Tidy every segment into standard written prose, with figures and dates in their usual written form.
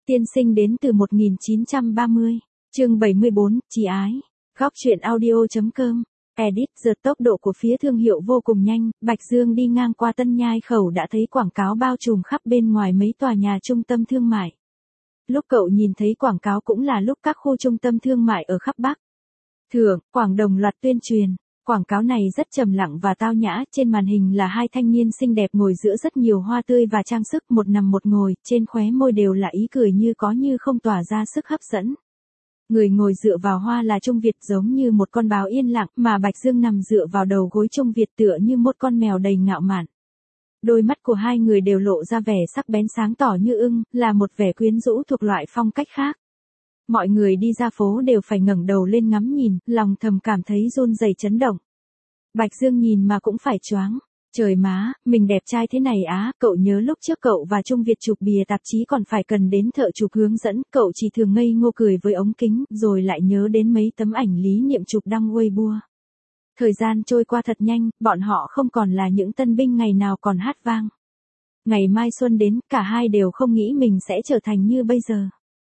Tiên sinh đến từ 1930, chương 74, Chỉ ái. Góc truyện audio.com. Edit. Giờ tốc độ của phía thương hiệu vô cùng nhanh, Bạch Dương đi ngang qua Tân Nhai Khẩu đã thấy quảng cáo bao trùm khắp bên ngoài mấy tòa nhà trung tâm thương mại. Lúc cậu nhìn thấy quảng cáo cũng là lúc các khu trung tâm thương mại ở khắp Bắc Thượng, Quảng đồng loạt tuyên truyền. Quảng cáo này rất trầm lặng và tao nhã, trên màn hình là hai thanh niên xinh đẹp ngồi giữa rất nhiều hoa tươi và trang sức, một nằm một ngồi, trên khóe môi đều là ý cười như có như không tỏa ra sức hấp dẫn. Người ngồi dựa vào hoa là Trung Việt giống như một con báo yên lặng, mà Bạch Dương nằm dựa vào đầu gối Trung Việt tựa như một con mèo đầy ngạo mạn. Đôi mắt của hai người đều lộ ra vẻ sắc bén sáng tỏ như ưng, là một vẻ quyến rũ thuộc loại phong cách khác. Mọi người đi ra phố đều phải ngẩng đầu lên ngắm nhìn, lòng thầm cảm thấy run rẩy chấn động. Bạch Dương nhìn mà cũng phải choáng. Trời má, mình đẹp trai thế này á, cậu nhớ lúc trước cậu và Trung Việt chụp bìa tạp chí còn phải cần đến thợ chụp hướng dẫn, cậu chỉ thường ngây ngô cười với ống kính, rồi lại nhớ đến mấy tấm ảnh lý niệm chụp đăng Weibo. Thời gian trôi qua thật nhanh, bọn họ không còn là những tân binh ngày nào còn hát vang. Ngày mai xuân đến, cả hai đều không nghĩ mình sẽ trở thành như bây giờ.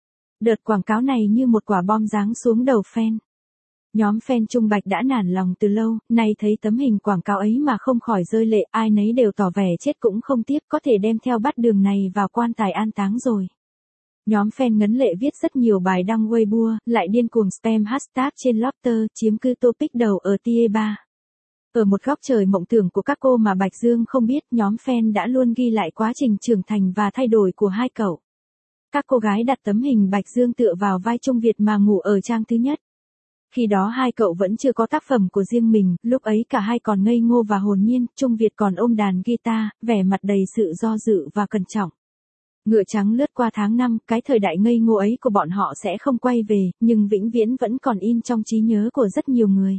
Đợt quảng cáo này như một quả bom giáng xuống đầu fan. Nhóm fan Trung Bạch đã nản lòng từ lâu, nay thấy tấm hình quảng cáo ấy mà không khỏi rơi lệ, ai nấy đều tỏ vẻ chết cũng không tiếc, có thể đem theo bắt đường này vào quan tài an táng rồi. Nhóm fan ngấn lệ viết rất nhiều bài đăng Weibo, lại điên cuồng spam hashtag trên Lofter, chiếm cứ topic đầu ở tier 3. Ở một góc trời mộng tưởng của các cô mà Bạch Dương không biết, nhóm fan đã luôn ghi lại quá trình trưởng thành và thay đổi của hai cậu. Các cô gái đặt tấm hình Bạch Dương tựa vào vai Trung Việt mà ngủ ở trang thứ nhất. Khi đó hai cậu vẫn chưa có tác phẩm của riêng mình, lúc ấy cả hai còn ngây ngô và hồn nhiên, Trung Việt còn ôm đàn guitar, vẻ mặt đầy sự do dự và cẩn trọng. Ngựa trắng lướt qua tháng năm, cái thời đại ngây ngô ấy của bọn họ sẽ không quay về, nhưng vĩnh viễn vẫn còn in trong trí nhớ của rất nhiều người.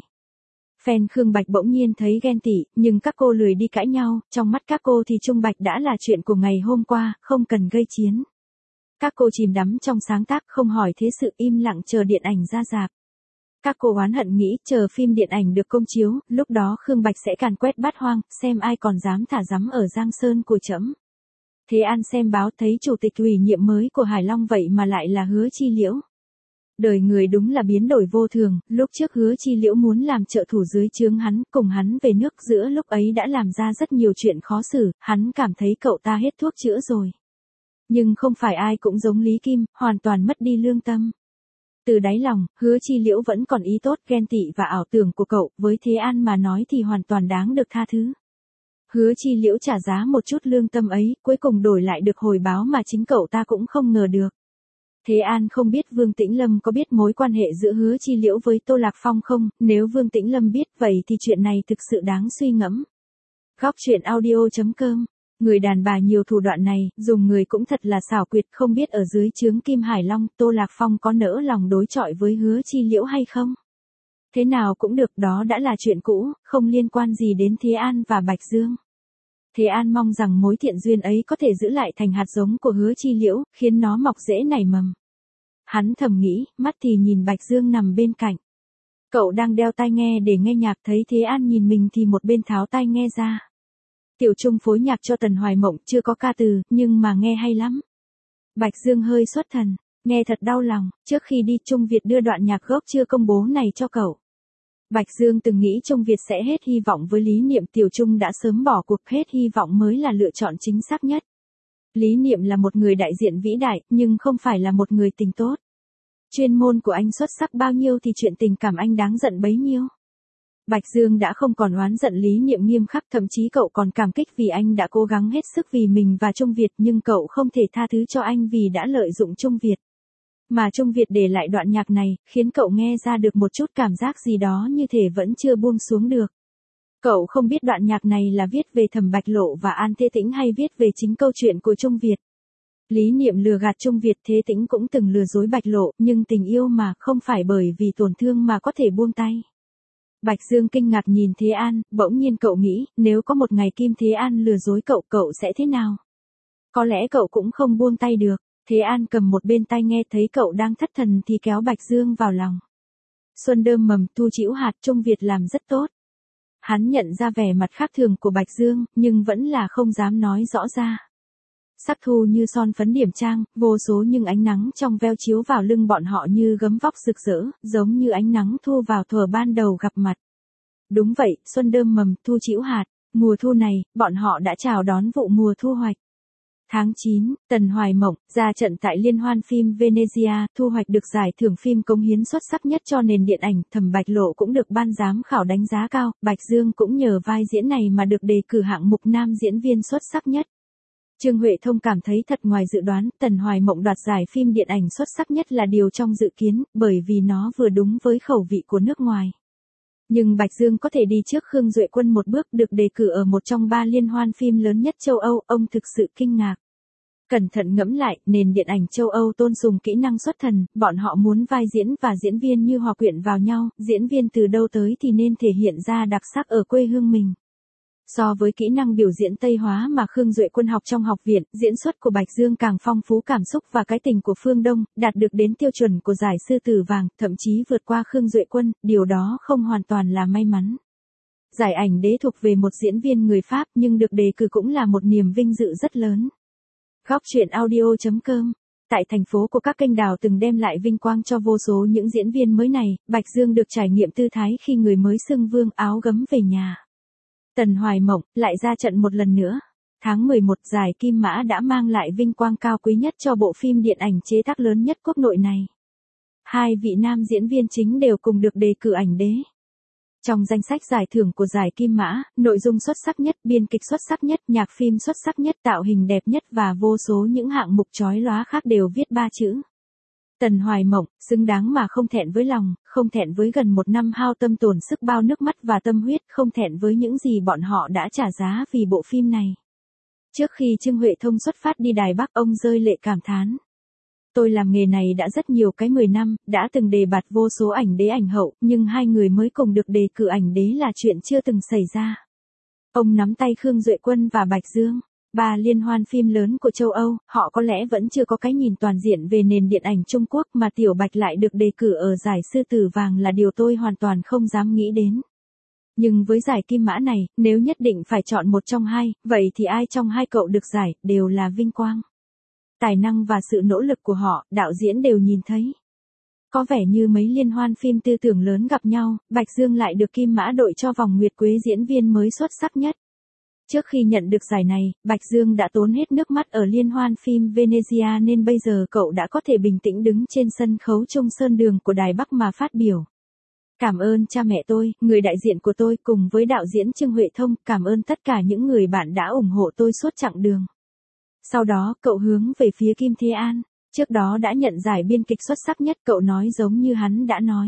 Fan Khương Bạch bỗng nhiên thấy ghen tị, nhưng các cô lười đi cãi nhau, trong mắt các cô thì Trung Bạch đã là chuyện của ngày hôm qua, không cần gây chiến. Các cô chìm đắm trong sáng tác, không hỏi thế sự, im lặng chờ điện ảnh ra rạp. Các cô oán hận nghĩ chờ phim điện ảnh được công chiếu, lúc đó Khương Bạch sẽ càn quét bát hoang, xem ai còn dám thả rắm ở Giang Sơn của trẫm. Thế An xem báo thấy chủ tịch ủy nhiệm mới của Hải Long vậy mà lại là Hứa Chi Liễu. Đời người đúng là biến đổi vô thường, lúc trước Hứa Chi Liễu muốn làm trợ thủ dưới trướng hắn, cùng hắn về nước, giữa lúc ấy đã làm ra rất nhiều chuyện khó xử, hắn cảm thấy cậu ta hết thuốc chữa rồi. Nhưng không phải ai cũng giống Lý Kim, hoàn toàn mất đi lương tâm. Từ đáy lòng, Hứa Chi Liễu vẫn còn ý tốt, ghen tị và ảo tưởng của cậu, với Thế An mà nói thì hoàn toàn đáng được tha thứ. Hứa Chi Liễu trả giá một chút lương tâm ấy, cuối cùng đổi lại được hồi báo mà chính cậu ta cũng không ngờ được. Thế An không biết Vương Tĩnh Lâm có biết mối quan hệ giữa Hứa Chi Liễu với Tô Lạc Phong không, nếu Vương Tĩnh Lâm biết vậy thì chuyện này thực sự đáng suy ngẫm. Góc truyện audio.com. Người đàn bà nhiều thủ đoạn này, dùng người cũng thật là xảo quyệt, không biết ở dưới trướng Kim Hải Long, Tô Lạc Phong có nỡ lòng đối chọi với Hứa Chi Liễu hay không? Thế nào cũng được, đó đã là chuyện cũ, không liên quan gì đến Thế An và Bạch Dương. Thế An mong rằng mối thiện duyên ấy có thể giữ lại thành hạt giống của Hứa Chi Liễu, khiến nó mọc rễ nảy mầm. Hắn thầm nghĩ, mắt thì nhìn Bạch Dương nằm bên cạnh. Cậu đang đeo tai nghe để nghe nhạc, thấy Thế An nhìn mình thì một bên tháo tai nghe ra. Tiểu Trung phối nhạc cho Tần Hoài Mộng, chưa có ca từ, nhưng mà nghe hay lắm. Bạch Dương hơi xuất thần, nghe thật đau lòng, trước khi đi Trung Việt đưa đoạn nhạc gốc chưa công bố này cho cậu. Bạch Dương từng nghĩ Trung Việt sẽ hết hy vọng với Lý Niệm, Tiểu Trung đã sớm bỏ cuộc, hết hy vọng mới là lựa chọn chính xác nhất. Lý Niệm là một người đại diện vĩ đại, nhưng không phải là một người tình tốt. Chuyên môn của anh xuất sắc bao nhiêu thì chuyện tình cảm anh đáng giận bấy nhiêu. Bạch Dương đã không còn oán giận Lý Niệm nghiêm khắc, thậm chí cậu còn cảm kích vì anh đã cố gắng hết sức vì mình và Trung Việt, nhưng cậu không thể tha thứ cho anh vì đã lợi dụng Trung Việt. Mà Trung Việt để lại đoạn nhạc này, khiến cậu nghe ra được một chút cảm giác gì đó như thể vẫn chưa buông xuống được. Cậu không biết đoạn nhạc này là viết về Thẩm Bạch Lộ và An Thế Tĩnh hay viết về chính câu chuyện của Trung Việt. Lý Niệm lừa gạt Trung Việt, Thế Tĩnh cũng từng lừa dối Bạch Lộ, nhưng tình yêu mà, không phải bởi vì tổn thương mà có thể buông tay. Bạch Dương kinh ngạc nhìn Thế An, bỗng nhiên cậu nghĩ, nếu có một ngày Kim Thế An lừa dối cậu, cậu sẽ thế nào? Có lẽ cậu cũng không buông tay được. Thế An cầm một bên tai nghe, thấy cậu đang thất thần thì kéo Bạch Dương vào lòng. Xuân đơm mầm, thu trĩu hạt, Trung Việt làm rất tốt. Hắn nhận ra vẻ mặt khác thường của Bạch Dương, nhưng vẫn là không dám nói rõ ra. sắc thu như son phấn điểm trang, vô số những ánh nắng trong veo chiếu vào lưng bọn họ như gấm vóc rực rỡ, giống như ánh nắng thu vào thuở ban đầu gặp mặt. Đúng vậy, xuân đơm mầm, thu trĩu hạt, mùa thu này, bọn họ đã chào đón vụ mùa thu hoạch. Tháng 9, Tần Hoài Mộng, ra trận tại Liên hoan phim Venezia, thu hoạch được giải thưởng phim cống hiến xuất sắc nhất cho nền điện ảnh, Thẩm Bạch Lộ cũng được ban giám khảo đánh giá cao, Bạch Dương cũng nhờ vai diễn này mà được đề cử hạng mục nam diễn viên xuất sắc nhất. Trương Huệ Thông cảm thấy thật ngoài dự đoán, Tần Hoài Mộng đoạt giải phim điện ảnh xuất sắc nhất là điều trong dự kiến, bởi vì nó vừa đúng với khẩu vị của nước ngoài. Nhưng Bạch Dương có thể đi trước Khương Duệ Quân một bước, được đề cử ở một trong 3 liên hoan phim lớn nhất châu Âu, ông thực sự kinh ngạc. Cẩn thận ngẫm lại, nền điện ảnh châu Âu tôn sùng kỹ năng xuất thần, bọn họ muốn vai diễn và diễn viên như hòa quyện vào nhau, diễn viên từ đâu tới thì nên thể hiện ra đặc sắc ở quê hương mình. So với kỹ năng biểu diễn Tây hóa mà Khương Duệ Quân học trong học viện, diễn xuất của Bạch Dương càng phong phú cảm xúc và cái tình của Phương Đông, đạt được đến tiêu chuẩn của giải Sư Tử Vàng, thậm chí vượt qua Khương Duệ Quân, điều đó không hoàn toàn là may mắn. Giải ảnh đế thuộc về một diễn viên người Pháp nhưng được đề cử cũng là một niềm vinh dự rất lớn. Góc truyện audio.com. Tại thành phố của các kênh đào từng đem lại vinh quang cho vô số những diễn viên mới này, Bạch Dương được trải nghiệm tư thái khi người mới xưng vương áo gấm về nhà. Tần Hoài Mộng lại ra trận một lần nữa. Tháng 11, giải Kim Mã đã mang lại vinh quang cao quý nhất cho bộ phim điện ảnh chế tác lớn nhất quốc nội này. 2 vị nam diễn viên chính đều cùng được đề cử ảnh đế. Trong danh sách giải thưởng của giải Kim Mã, nội dung xuất sắc nhất, biên kịch xuất sắc nhất, nhạc phim xuất sắc nhất, tạo hình đẹp nhất và vô số những hạng mục chói lóa khác đều viết 3 chữ. Tần Hoài Mộng, xứng đáng mà không thẹn với lòng, không thẹn với gần 1 năm hao tâm tổn sức bao nước mắt và tâm huyết, không thẹn với những gì bọn họ đã trả giá vì bộ phim này. Trước khi Trương Huệ Thông xuất phát đi Đài Bắc, ông rơi lệ cảm thán. Tôi làm nghề này đã rất nhiều cái 10 năm, đã từng đề bạt vô số ảnh đế ảnh hậu, nhưng 2 người mới cùng được đề cử ảnh đế là chuyện chưa từng xảy ra. Ông nắm tay Khương Duệ Quân và Bạch Dương. 3 liên hoan phim lớn của châu Âu, họ có lẽ vẫn chưa có cái nhìn toàn diện về nền điện ảnh Trung Quốc mà Tiểu Bạch lại được đề cử ở giải Sư Tử Vàng là điều tôi hoàn toàn không dám nghĩ đến. Nhưng với giải Kim Mã này, nếu nhất định phải chọn một trong hai, vậy thì ai trong hai cậu được giải, đều là vinh quang. Tài năng và sự nỗ lực của họ, đạo diễn đều nhìn thấy. Có vẻ như mấy liên hoan phim tư tưởng lớn gặp nhau, Bạch Dương lại được Kim Mã đội cho vòng nguyệt quế diễn viên mới xuất sắc nhất. Trước khi nhận được giải này, Bạch Dương đã tốn hết nước mắt ở liên hoan phim Venezia nên bây giờ cậu đã có thể bình tĩnh đứng trên sân khấu Trung Sơn Đường của Đài Bắc mà phát biểu. Cảm ơn cha mẹ tôi, người đại diện của tôi cùng với đạo diễn Trương Huệ Thông, cảm ơn tất cả những người bạn đã ủng hộ tôi suốt chặng đường. Sau đó, cậu hướng về phía Kim Thế An, trước đó đã nhận giải biên kịch xuất sắc nhất, cậu nói giống như hắn đã nói.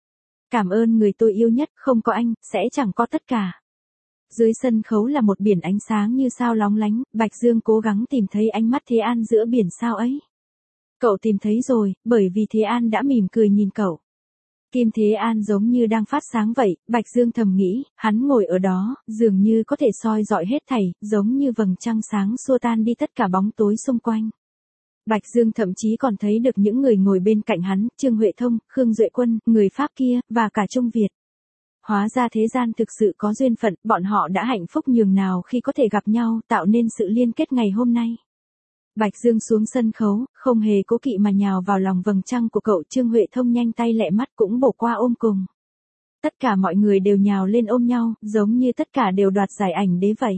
Cảm ơn người tôi yêu nhất, không có anh, sẽ chẳng có tất cả. Dưới sân khấu là một biển ánh sáng như sao lóng lánh, Bạch Dương cố gắng tìm thấy ánh mắt Thế An giữa biển sao ấy. Cậu tìm thấy rồi, bởi vì Thế An đã mỉm cười nhìn cậu. Kim Thế An giống như đang phát sáng vậy, Bạch Dương thầm nghĩ, hắn ngồi ở đó, dường như có thể soi rọi hết thảy, giống như vầng trăng sáng xua tan đi tất cả bóng tối xung quanh. Bạch Dương thậm chí còn thấy được những người ngồi bên cạnh hắn, Trương Huệ Thông, Khương Duệ Quân, người Pháp kia, và cả Trung Việt. Hóa ra thế gian thực sự có duyên phận, bọn họ đã hạnh phúc nhường nào khi có thể gặp nhau, tạo nên sự liên kết ngày hôm nay. Bạch Dương xuống sân khấu, không hề cố kỵ mà nhào vào lòng vầng trăng của cậu. Trương Huệ Thông nhanh tay lẹ mắt cũng bổ qua ôm cùng. Tất cả mọi người đều nhào lên ôm nhau, giống như tất cả đều đoạt giải ảnh đế vậy.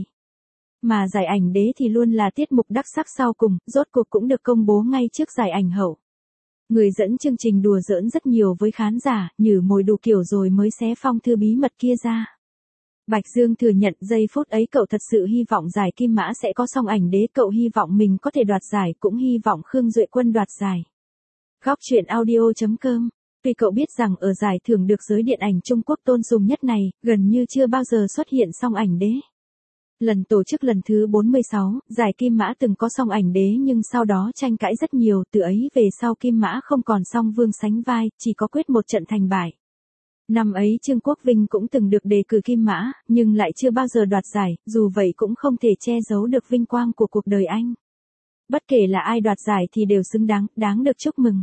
Mà giải ảnh đế thì luôn là tiết mục đắc sắc sau cùng, rốt cuộc cũng được công bố ngay trước giải ảnh hậu. Người dẫn chương trình đùa giỡn rất nhiều với khán giả, nhử mồi đủ kiểu rồi mới xé phong thư bí mật kia ra. Bạch Dương thừa nhận giây phút ấy cậu thật sự hy vọng giải Kim Mã sẽ có song ảnh đế, cậu hy vọng mình có thể đoạt giải, cũng hy vọng Khương Duệ Quân đoạt giải. Góc truyện audio.com. Tuy cậu biết rằng ở giải thưởng được giới điện ảnh Trung Quốc tôn sùng nhất này, gần như chưa bao giờ xuất hiện song ảnh đế. Lần tổ chức lần thứ 46, giải Kim Mã từng có song ảnh đế nhưng sau đó tranh cãi rất nhiều, từ ấy về sau Kim Mã không còn song vương sánh vai, chỉ có quyết một trận thành bại. Năm ấy Trương Quốc Vinh cũng từng được đề cử Kim Mã, nhưng lại chưa bao giờ đoạt giải, dù vậy cũng không thể che giấu được vinh quang của cuộc đời anh. Bất kể là ai đoạt giải thì đều xứng đáng, đáng được chúc mừng.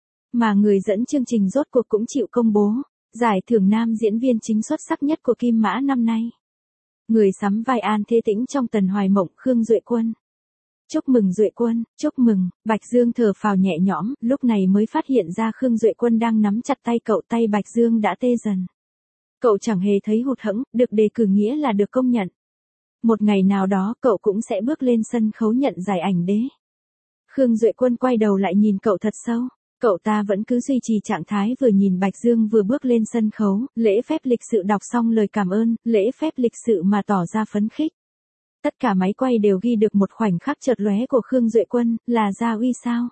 Mà người dẫn chương trình rốt cuộc cũng chịu công bố, giải thưởng nam diễn viên chính xuất sắc nhất của Kim Mã năm nay. Người sắm vai An Thế Tĩnh trong Tần Hoài Mộng, Khương Duệ Quân. Chúc mừng Duệ Quân, chúc mừng, Bạch Dương thở phào nhẹ nhõm, lúc này mới phát hiện ra Khương Duệ Quân đang nắm chặt tay cậu, tay Bạch Dương đã tê dần. Cậu chẳng hề thấy hụt hẫng, được đề cử nghĩa là được công nhận. Một ngày nào đó cậu cũng sẽ bước lên sân khấu nhận giải ảnh đế. Khương Duệ Quân quay đầu lại nhìn cậu thật sâu. Cậu ta vẫn cứ duy trì trạng thái vừa nhìn Bạch Dương vừa bước lên sân khấu, lễ phép lịch sự đọc xong lời cảm ơn, lễ phép lịch sự mà tỏ ra phấn khích. Tất cả máy quay đều ghi được một khoảnh khắc chợt lóe của Khương Duệ Quân, là gia uy sao?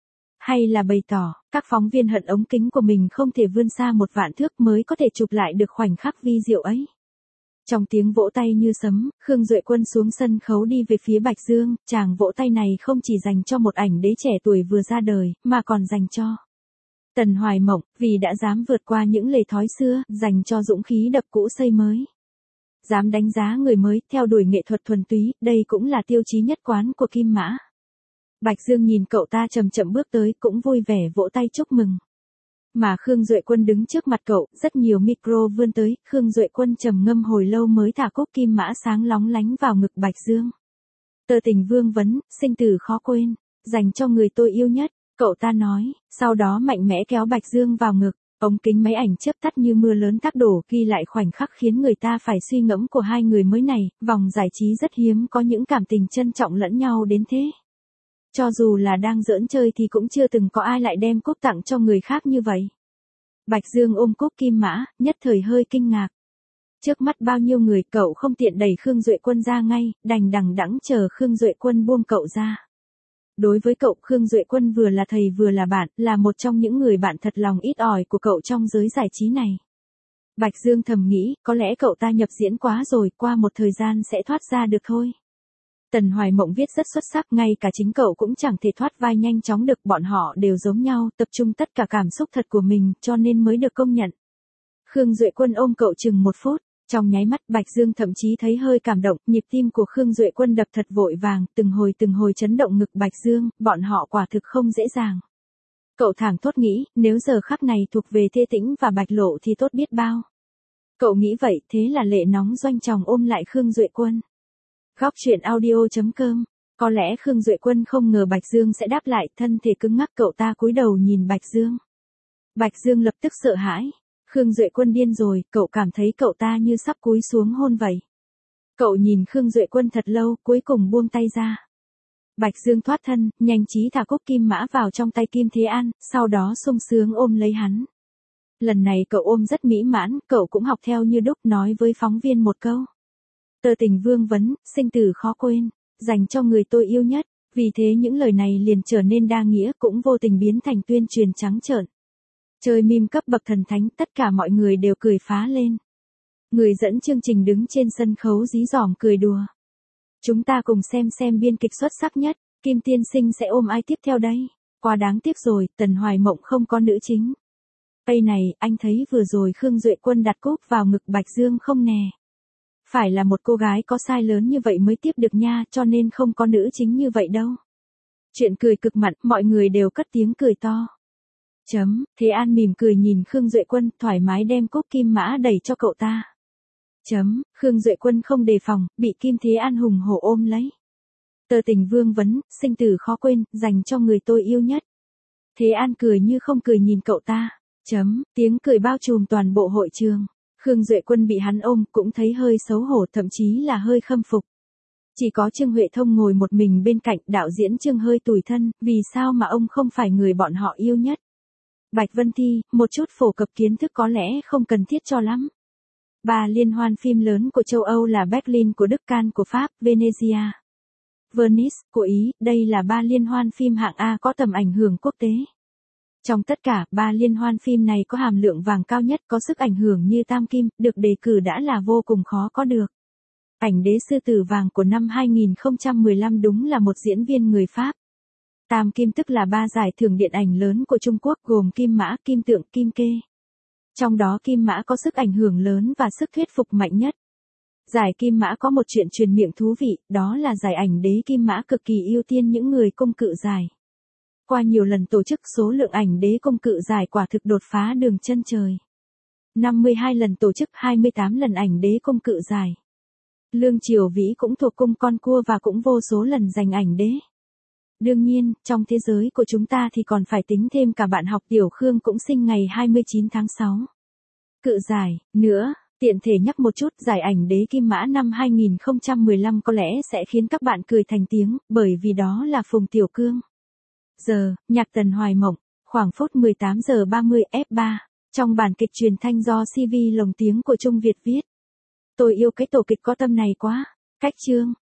Hay là bày tỏ, các phóng viên hận ống kính của mình không thể vươn xa 1.000 thước mới có thể chụp lại được khoảnh khắc vi diệu ấy. Trong tiếng vỗ tay như sấm, Khương Duệ Quân xuống sân khấu đi về phía Bạch Dương, chàng vỗ tay này không chỉ dành cho một ảnh đế trẻ tuổi vừa ra đời, mà còn dành cho Tần Hoài Mộng, vì đã dám vượt qua những lề thói xưa, dành cho dũng khí đập cũ xây mới. Dám đánh giá người mới, theo đuổi nghệ thuật thuần túy, đây cũng là tiêu chí nhất quán của Kim Mã. Bạch Dương nhìn cậu ta chậm chậm bước tới, cũng vui vẻ vỗ tay chúc mừng. Mà Khương Duệ Quân đứng trước mặt cậu, rất nhiều micro vươn tới, Khương Duệ Quân trầm ngâm hồi lâu mới thả cúc kim mã sáng lóng lánh vào ngực Bạch Dương. Tờ tình vương vấn, sinh tử khó quên, dành cho người tôi yêu nhất, cậu ta nói, sau đó mạnh mẽ kéo Bạch Dương vào ngực, ống kính máy ảnh chớp tắt như mưa lớn tác đổ ghi lại khoảnh khắc khiến người ta phải suy ngẫm của hai người mới này, vòng giải trí rất hiếm có những cảm tình trân trọng lẫn nhau đến thế. Cho dù là đang giỡn chơi thì cũng chưa từng có ai lại đem cúc tặng cho người khác như vậy. Bạch Dương ôm cúc kim mã, nhất thời hơi kinh ngạc. Trước mắt bao nhiêu người cậu không tiện đẩy Khương Duệ Quân ra ngay, đành đằng đẵng chờ Khương Duệ Quân buông cậu ra. Đối với cậu, Khương Duệ Quân vừa là thầy vừa là bạn, là một trong những người bạn thật lòng ít ỏi của cậu trong giới giải trí này. Bạch Dương thầm nghĩ, có lẽ cậu ta nhập diễn quá rồi, qua một thời gian sẽ thoát ra được thôi. Tần Hoài Mộng viết rất xuất sắc, ngay cả chính cậu cũng chẳng thể thoát vai nhanh chóng được, bọn họ đều giống nhau, tập trung tất cả cảm xúc thật của mình, cho nên mới được công nhận. Khương Duệ Quân ôm cậu chừng 1 phút, trong nháy mắt Bạch Dương thậm chí thấy hơi cảm động, nhịp tim của Khương Duệ Quân đập thật vội vàng, từng hồi chấn động ngực Bạch Dương, bọn họ quả thực không dễ dàng. Cậu thảng thốt nghĩ, nếu giờ khắc này thuộc về Thê Tĩnh và Bạch Lộ thì tốt biết bao. Cậu nghĩ vậy, thế là lệ nóng doanh tròng ôm lại Khương Duệ Quân. Góc truyện audio.com. Có lẽ Khương Duệ Quân không ngờ Bạch Dương sẽ đáp lại, thân thể cứng ngắc, cậu ta cúi đầu nhìn Bạch Dương. Bạch Dương lập tức sợ hãi. Khương Duệ Quân điên rồi, cậu cảm thấy cậu ta như sắp cúi xuống hôn vậy. Cậu nhìn Khương Duệ Quân thật lâu, cuối cùng buông tay ra. Bạch Dương thoát thân, nhanh trí thả cúc kim mã vào trong tay Kim Thế An, sau đó sung sướng ôm lấy hắn. Lần này cậu ôm rất mỹ mãn, cậu cũng học theo như đúc, nói với phóng viên một câu. Tờ tình vương vấn, sinh tử khó quên, dành cho người tôi yêu nhất, vì thế những lời này liền trở nên đa nghĩa, cũng vô tình biến thành tuyên truyền trắng trợn. Chơi meme cấp bậc thần thánh, tất cả mọi người đều cười phá lên. Người dẫn chương trình đứng trên sân khấu dí dỏm cười đùa. Chúng ta cùng xem biên kịch xuất sắc nhất, Kim tiên sinh sẽ ôm ai tiếp theo đây? Quá đáng tiếc rồi, Tần Hoài Mộng không có nữ chính. Đây này, anh thấy vừa rồi Khương Duệ Quân đặt cúc vào ngực Bạch Dương không nè? Phải là một cô gái có size lớn như vậy mới tiếp được nha, cho nên không có nữ chính như vậy đâu. Chuyện cười cực mặn, mọi người đều cất tiếng cười to. Thế An mỉm cười nhìn Khương Duệ Quân, thoải mái đem cúc kim mã đẩy cho cậu ta. Khương Duệ Quân không đề phòng, bị Kim Thế An hùng hổ ôm lấy. Tờ tình vương vấn, sinh tử khó quên, dành cho người tôi yêu nhất. Thế An cười như không cười nhìn cậu ta. Tiếng cười bao trùm toàn bộ hội trường. Khương Duệ Quân bị hắn ôm cũng thấy hơi xấu hổ, thậm chí là hơi khâm phục. Chỉ có Trương Huệ Thông ngồi một mình bên cạnh, đạo diễn Trương hơi tủi thân, vì sao mà ông không phải người bọn họ yêu nhất. Bạch Vân Thi, một chút phổ cập kiến thức có lẽ không cần thiết cho lắm. 3 liên hoan phim lớn của châu Âu là Berlin của Đức, Cannes của Pháp, Venezia, Venice của Ý, đây là 3 liên hoan phim hạng A có tầm ảnh hưởng quốc tế. Trong tất cả, 3 liên hoan phim này có hàm lượng vàng cao nhất, có sức ảnh hưởng như tam kim, được đề cử đã là vô cùng khó có được. Ảnh đế sư tử vàng của năm 2015 đúng là một diễn viên người Pháp. Tam kim tức là 3 giải thưởng điện ảnh lớn của Trung Quốc gồm Kim Mã, Kim Tượng, Kim Kê. Trong đó Kim Mã có sức ảnh hưởng lớn và sức thuyết phục mạnh nhất. Giải Kim Mã có một chuyện truyền miệng thú vị, đó là giải ảnh đế Kim Mã cực kỳ ưu tiên những người công cự giải. Qua nhiều lần tổ chức, số lượng ảnh đế công cự giải quả thực đột phá đường chân trời. 52 lần tổ chức, 28 lần ảnh đế công cự giải. Lương Triều Vĩ cũng thuộc cung con cua và cũng vô số lần giành ảnh đế. Đương nhiên, trong thế giới của chúng ta thì còn phải tính thêm cả bạn học Tiểu Khương cũng sinh ngày 29 tháng 6. Cự giải, nữa, tiện thể nhắc một chút, giải ảnh đế kim mã năm 2015 có lẽ sẽ khiến các bạn cười thành tiếng, bởi vì đó là Phùng Tiểu Cương. Giờ, nhạc Tần Hoài Mộng, khoảng phút 18 giờ 30 F3, trong bản kịch truyền thanh do CV lồng tiếng của Trung Việt viết. Tôi yêu cái tổ kịch có tâm này quá. Cách chương.